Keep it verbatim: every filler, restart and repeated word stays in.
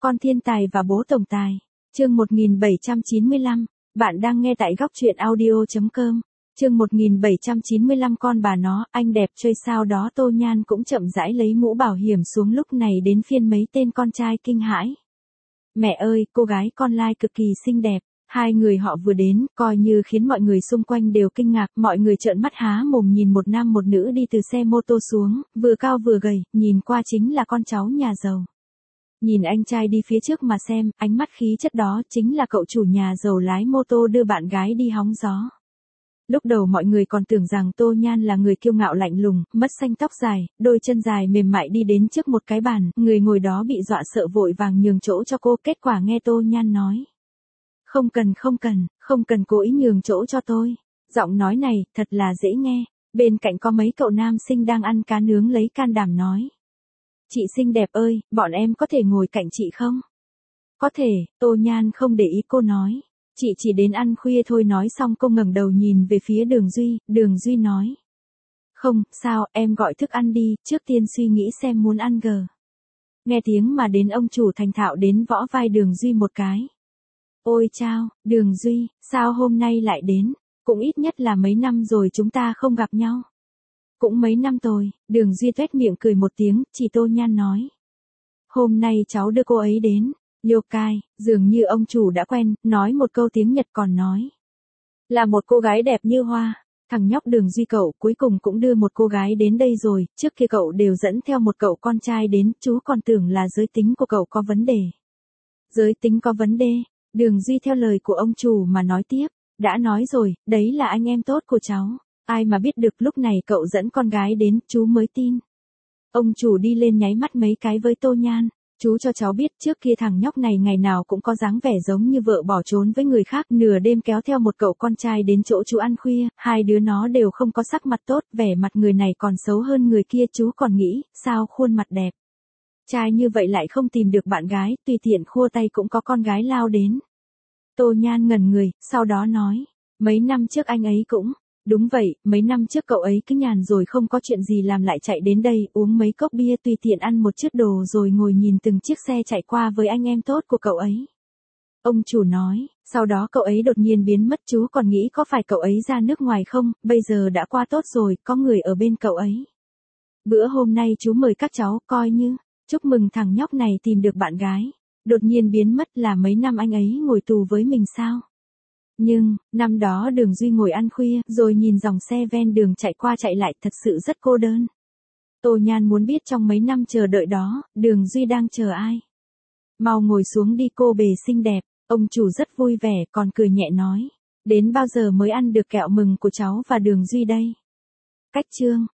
Con thiên tài và bố tổng tài. Chương một nghìn bảy trăm chín mươi lăm. Bạn đang nghe tại góc truyện audio chấm com. Chương một nghìn bảy trăm chín mươi lăm con bà nó, anh đẹp chơi sao đó. Tô Nhan cũng chậm rãi lấy mũ bảo hiểm xuống, lúc này đến phiên mấy tên con trai kinh hãi. Mẹ ơi, cô gái con lai cực kỳ xinh đẹp. Hai người họ vừa đến, coi như khiến mọi người xung quanh đều kinh ngạc, mọi người trợn mắt há mồm nhìn một nam một nữ đi từ xe mô tô xuống, vừa cao vừa gầy, nhìn qua chính là con cháu nhà giàu. Nhìn anh trai đi phía trước mà xem, ánh mắt khí chất đó chính là cậu chủ nhà giàu lái mô tô đưa bạn gái đi hóng gió. Lúc đầu mọi người còn tưởng rằng Tô Nhan là người kiêu ngạo lạnh lùng, mất xanh tóc dài, đôi chân dài mềm mại đi đến trước một cái bàn, người ngồi đó bị dọa sợ vội vàng nhường chỗ cho cô, kết quả nghe Tô Nhan nói. Không cần không cần, không cần cố ý nhường chỗ cho tôi. Giọng nói này, thật là dễ nghe. Bên cạnh có mấy cậu nam sinh đang ăn cá nướng lấy can đảm nói. Chị xinh đẹp ơi, bọn em có thể ngồi cạnh chị không? Có thể, Tô Nhan không để ý cô nói. Chị chỉ đến ăn khuya thôi. Nói xong cô ngẩng đầu nhìn về phía Đường Duy, Đường Duy nói. Không, sao, em gọi thức ăn đi, trước tiên suy nghĩ xem muốn ăn gờ. Nghe tiếng mà đến ông chủ thành thạo đến võ vai Đường Duy một cái. Ôi chao, Đường Duy, sao hôm nay lại đến? Cũng ít nhất là mấy năm rồi chúng ta không gặp nhau. Cũng mấy năm rồi, Đường Duy tuét miệng cười một tiếng, chỉ Tô Nhan nói. Hôm nay cháu đưa cô ấy đến. Liêu cai, dường như ông chủ đã quen, nói một câu tiếng Nhật còn nói. Là một cô gái đẹp như hoa. Thằng nhóc Đường Duy cậu cuối cùng cũng đưa một cô gái đến đây rồi, trước kia cậu đều dẫn theo một cậu con trai đến, chú còn tưởng là giới tính của cậu có vấn đề. Giới tính có vấn đề? Đường Duy theo lời của ông chủ mà nói tiếp, đã nói rồi, đấy là anh em tốt của cháu, ai mà biết được lúc này cậu dẫn con gái đến, chú mới tin. Ông chủ đi lên nháy mắt mấy cái với Tô Nhan, chú cho cháu biết trước kia thằng nhóc này ngày nào cũng có dáng vẻ giống như vợ bỏ trốn với người khác, nửa đêm kéo theo một cậu con trai đến chỗ chú ăn khuya, hai đứa nó đều không có sắc mặt tốt, vẻ mặt người này còn xấu hơn người kia, chú còn nghĩ, sao khuôn mặt đẹp. Trai như vậy lại không tìm được bạn gái, tùy tiện khua tay cũng có con gái lao đến. Tô Nhan ngẩn người, sau đó nói, mấy năm trước anh ấy cũng, đúng vậy, mấy năm trước cậu ấy cứ nhàn rồi không có chuyện gì làm lại chạy đến đây, uống mấy cốc bia tùy tiện ăn một chiếc đồ rồi ngồi nhìn từng chiếc xe chạy qua với anh em tốt của cậu ấy. Ông chủ nói, sau đó cậu ấy đột nhiên biến mất, chú còn nghĩ có phải cậu ấy ra nước ngoài không, bây giờ đã qua tốt rồi, có người ở bên cậu ấy. Bữa hôm nay chú mời các cháu, coi như chúc mừng thằng nhóc này tìm được bạn gái. Đột nhiên biến mất là mấy năm anh ấy ngồi tù với mình sao? Nhưng, năm đó Đường Duy ngồi ăn khuya, rồi nhìn dòng xe ven đường chạy qua chạy lại, thật sự rất cô đơn. Tô Nhan muốn biết trong mấy năm chờ đợi đó, Đường Duy đang chờ ai? Mau ngồi xuống đi cô bề xinh đẹp, ông chủ rất vui vẻ, còn cười nhẹ nói. Đến bao giờ mới ăn được kẹo mừng của cháu và Đường Duy đây? Cách chương.